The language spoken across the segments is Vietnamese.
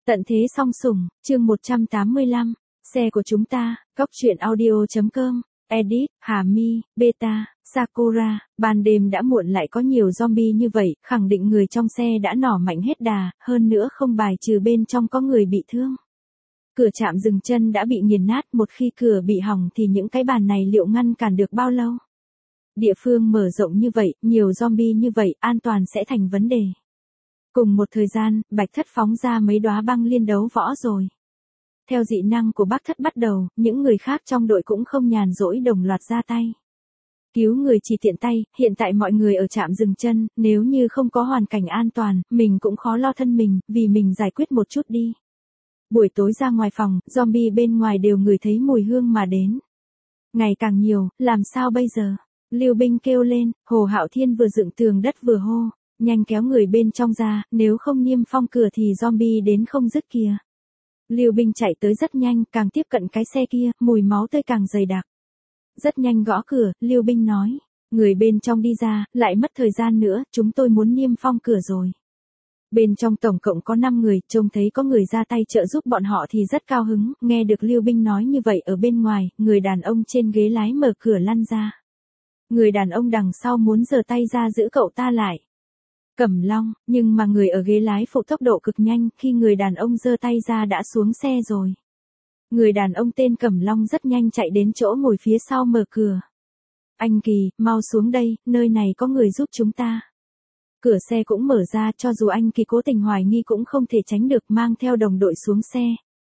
Tận thế song sủng, chương 185, xe của chúng ta, góc truyện audio.com, edit, Hà Mi, Beta, Sakura, ban đêm đã muộn lại có nhiều zombie như vậy, khẳng định người trong xe đã nỏ mạnh hết đà, hơn nữa không bài trừ bên trong có người bị thương. Cửa trạm dừng chân đã bị nghiền nát, một khi cửa bị hỏng thì những cái bàn này liệu ngăn cản được bao lâu? Địa phương mở rộng như vậy, nhiều zombie như vậy, an toàn sẽ thành vấn đề. Cùng một thời gian, Bạch Thất phóng ra mấy đóa băng liên đấu võ rồi. Theo dị năng của Bác Thất bắt đầu, những người khác trong đội cũng không nhàn rỗi đồng loạt ra tay. Cứu người chỉ tiện tay, hiện tại mọi người ở trạm dừng chân, nếu như không có hoàn cảnh an toàn, mình cũng khó lo thân mình, vì mình giải quyết một chút đi. Buổi tối ra ngoài phòng, zombie bên ngoài đều ngửi thấy mùi hương mà đến. Ngày càng nhiều, làm sao bây giờ? Lưu Binh kêu lên, Hồ Hạo Thiên vừa dựng tường đất vừa hô. Nhanh kéo người bên trong ra, nếu không niêm phong cửa thì zombie đến không dứt kìa. Lưu Binh chạy tới rất nhanh, càng tiếp cận cái xe kia, mùi máu tươi càng dày đặc. Rất nhanh gõ cửa, Lưu Binh nói, người bên trong đi ra, lại mất thời gian nữa, chúng tôi muốn niêm phong cửa rồi. Bên trong tổng cộng có 5 người, trông thấy có người ra tay trợ giúp bọn họ thì rất cao hứng, nghe được Lưu Binh nói như vậy ở bên ngoài, người đàn ông trên ghế lái mở cửa lăn ra. Người đàn ông đằng sau muốn giơ tay ra giữ cậu ta lại. Cẩm Long, nhưng mà người ở ghế lái phụ tốc độ cực nhanh, khi người đàn ông giơ tay ra đã xuống xe rồi. Người đàn ông tên Cẩm Long rất nhanh chạy đến chỗ ngồi phía sau mở cửa. Anh Kỳ, mau xuống đây, nơi này có người giúp chúng ta. Cửa xe cũng mở ra, cho dù anh Kỳ cố tình hoài nghi cũng không thể tránh được, mang theo đồng đội xuống xe.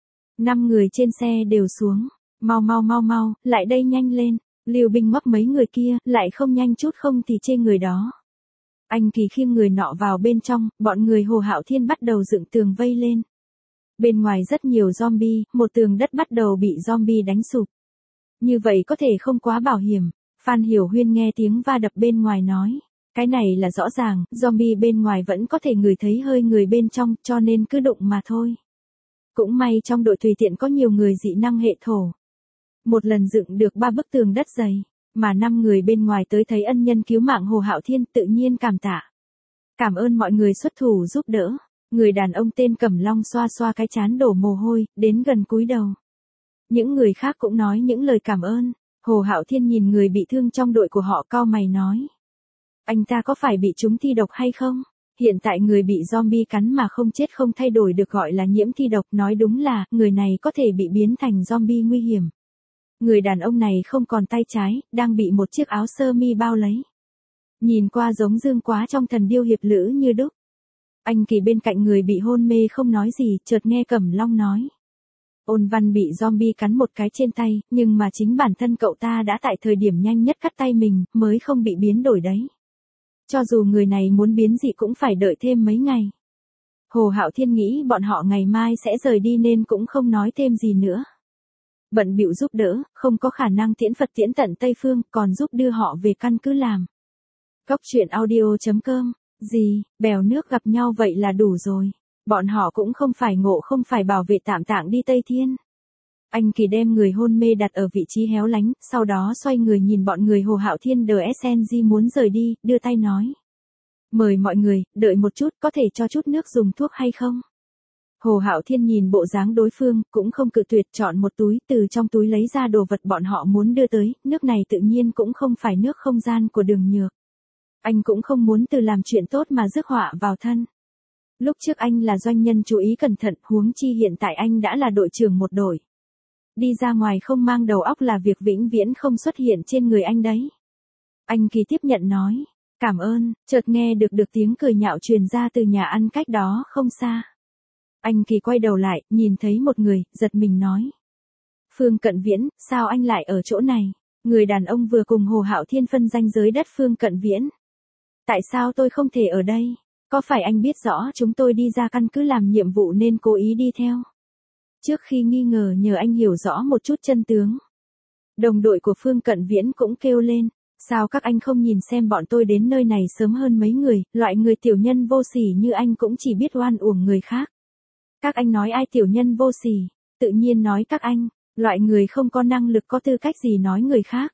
5 người trên xe đều xuống. Mau, lại đây nhanh lên. Lưu Binh ngoắc mấy người kia, lại không nhanh chút không thì chê người đó. Anh Kỳ khiêng người nọ vào bên trong, bọn người Hồ Hạo Thiên bắt đầu dựng tường vây lên. Bên ngoài rất nhiều zombie, một tường đất bắt đầu bị zombie đánh sụp. Như vậy có thể không quá bảo hiểm. Phan Hiểu Huyên nghe tiếng va đập bên ngoài nói. Cái này là rõ ràng, zombie bên ngoài vẫn có thể ngửi thấy hơi người bên trong, cho nên cứ đụng mà thôi. Cũng may trong đội tùy tiện có nhiều người dị năng hệ thổ. Một lần dựng được 3 bức tường đất dày. Mà 5 người bên ngoài tới thấy ân nhân cứu mạng Hồ Hạo Thiên tự nhiên cảm tạ. Cảm ơn mọi người xuất thủ giúp đỡ. Người đàn ông tên Cẩm Long xoa xoa cái trán đổ mồ hôi, đến gần cúi đầu. Những người khác cũng nói những lời cảm ơn. Hồ Hạo Thiên nhìn người bị thương trong đội của họ cau mày nói. Anh ta có phải bị trúng thi độc hay không? Hiện tại người bị zombie cắn mà không chết không thay đổi được gọi là nhiễm thi độc, nói đúng là người này có thể bị biến thành zombie nguy hiểm. Người đàn ông này không còn tay trái, đang bị một chiếc áo sơ mi bao lấy. Nhìn qua giống Dương Quá trong Thần Điêu Hiệp Lữ như đúc. Anh Kỳ bên cạnh người bị hôn mê không nói gì, chợt nghe Cẩm Long nói. Ôn Văn bị zombie cắn một cái trên tay, nhưng mà chính bản thân cậu ta đã tại thời điểm nhanh nhất cắt tay mình, mới không bị biến đổi đấy. Cho dù người này muốn biến dị cũng phải đợi thêm mấy ngày. Hồ Hạo Thiên nghĩ bọn họ ngày mai sẽ rời đi nên cũng không nói thêm gì nữa. Bận bịu giúp đỡ, không có khả năng tiễn Phật tiễn tận Tây Phương, còn giúp đưa họ về căn cứ làm. Góc truyện audio.com, gì, bèo nước gặp nhau vậy là đủ rồi. Bọn họ cũng không phải ngộ không phải bảo vệ tạm tạng đi Tây Thiên. Anh Kỳ đem người hôn mê đặt ở vị trí héo lánh, sau đó xoay người nhìn bọn người Hồ Hạo Thiên DSNG muốn rời đi, đưa tay nói. Mời mọi người, đợi một chút, có thể cho chút nước dùng thuốc hay không? Hồ Hạo Thiên nhìn bộ dáng đối phương, cũng không cự tuyệt, chọn một túi, từ trong túi lấy ra đồ vật bọn họ muốn đưa tới, nước này tự nhiên cũng không phải nước không gian của Đường Nhược. Anh cũng không muốn từ làm chuyện tốt mà rước họa vào thân. Lúc trước anh là doanh nhân chú ý cẩn thận, huống chi hiện tại anh đã là đội trưởng một đội. Đi ra ngoài không mang đầu óc là việc vĩnh viễn không xuất hiện trên người anh đấy. Anh Kỳ tiếp nhận nói, cảm ơn, chợt nghe được tiếng cười nhạo truyền ra từ nhà ăn cách đó không xa. Anh Kỳ quay đầu lại, nhìn thấy một người, giật mình nói. Phương Cận Viễn, sao anh lại ở chỗ này? Người đàn ông vừa cùng Hồ Hạo Thiên phân ranh giới đất Phương Cận Viễn. Tại sao tôi không thể ở đây? Có phải anh biết rõ chúng tôi đi ra căn cứ làm nhiệm vụ nên cố ý đi theo? Trước khi nghi ngờ nhờ anh hiểu rõ một chút chân tướng. Đồng đội của Phương Cận Viễn cũng kêu lên. Sao các anh không nhìn xem bọn tôi đến nơi này sớm hơn mấy người, loại người tiểu nhân vô sỉ như anh cũng chỉ biết oan uổng người khác. Các anh nói ai tiểu nhân vô sỉ, tự nhiên nói các anh, loại người không có năng lực có tư cách gì nói người khác.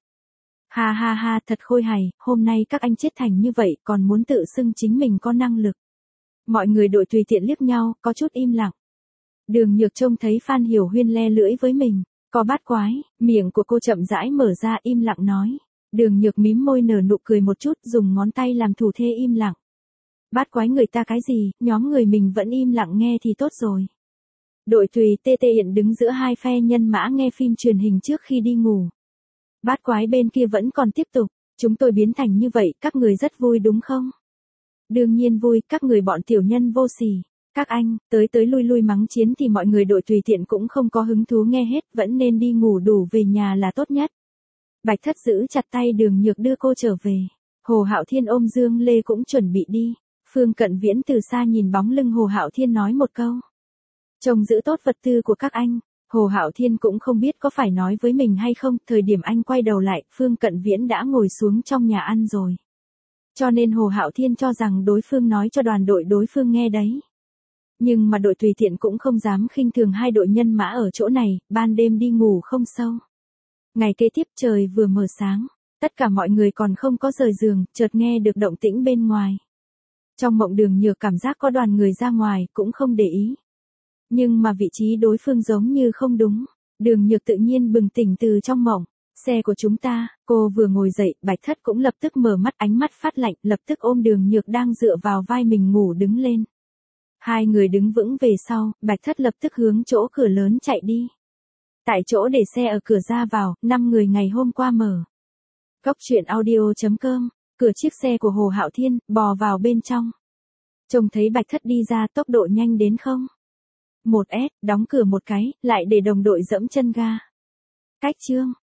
Ha, thật khôi hài, hôm nay các anh chết thành như vậy còn muốn tự xưng chính mình có năng lực. Mọi người đội tùy tiện liếc nhau, có chút im lặng. Đường Nhược trông thấy Phan Hiểu Huyên le lưỡi với mình. Có bát quái, miệng của cô chậm rãi mở ra im lặng nói. Đường Nhược mím môi nở nụ cười một chút, dùng ngón tay làm thủ thế im lặng. Bát quái người ta cái gì, nhóm người mình vẫn im lặng nghe thì tốt rồi. Đội Tùy TT hiện đứng giữa hai phe nhân mã nghe phim truyền hình trước khi đi ngủ. Bát quái bên kia vẫn còn tiếp tục. Chúng tôi biến thành như vậy, các người rất vui đúng không? Đương nhiên vui, các người bọn tiểu nhân vô sỉ. Các anh, tới lui lui mắng chiến thì mọi người đội Tùy Tiện cũng không có hứng thú nghe hết, vẫn nên đi ngủ đủ về nhà là tốt nhất. Bạch Thất giữ chặt tay Đường Nhược đưa cô trở về. Hồ Hạo Thiên ôm Dương Lê cũng chuẩn bị đi. Phương Cận Viễn từ xa nhìn bóng lưng Hồ Hạo Thiên nói một câu. Trông giữ tốt vật tư của các anh. Hồ Hạo Thiên cũng không biết có phải nói với mình hay không, thời điểm anh quay đầu lại, Phương Cận Viễn đã ngồi xuống trong nhà ăn rồi. Cho nên Hồ Hạo Thiên cho rằng đối phương nói cho đoàn đội đối phương nghe đấy. Nhưng mà đội Tùy Tiện cũng không dám khinh thường hai đội nhân mã ở chỗ này, ban đêm đi ngủ không sâu. Ngày kế tiếp trời vừa mở sáng, tất cả mọi người còn không có rời giường, chợt nghe được động tĩnh bên ngoài. Trong mộng Đường Nhược cảm giác có đoàn người ra ngoài, cũng không để ý. Nhưng mà vị trí đối phương giống như không đúng. Đường Nhược tự nhiên bừng tỉnh từ trong mộng. Xe của chúng ta, cô vừa ngồi dậy, Bạch Thất cũng lập tức mở mắt, ánh mắt phát lạnh, lập tức ôm Đường Nhược đang dựa vào vai mình ngủ đứng lên. Hai người đứng vững về sau, Bạch Thất lập tức hướng chỗ cửa lớn chạy đi. Tại chỗ để xe ở cửa ra vào, 5 người ngày hôm qua mở. Cốc truyện audio.com, cửa chiếc xe của Hồ Hạo Thiên, bò vào bên trong. Trông thấy Bạch Thất đi ra tốc độ nhanh đến không? 1S, đóng cửa một cái, lại để đồng đội dẫm chân ga. Cách chương.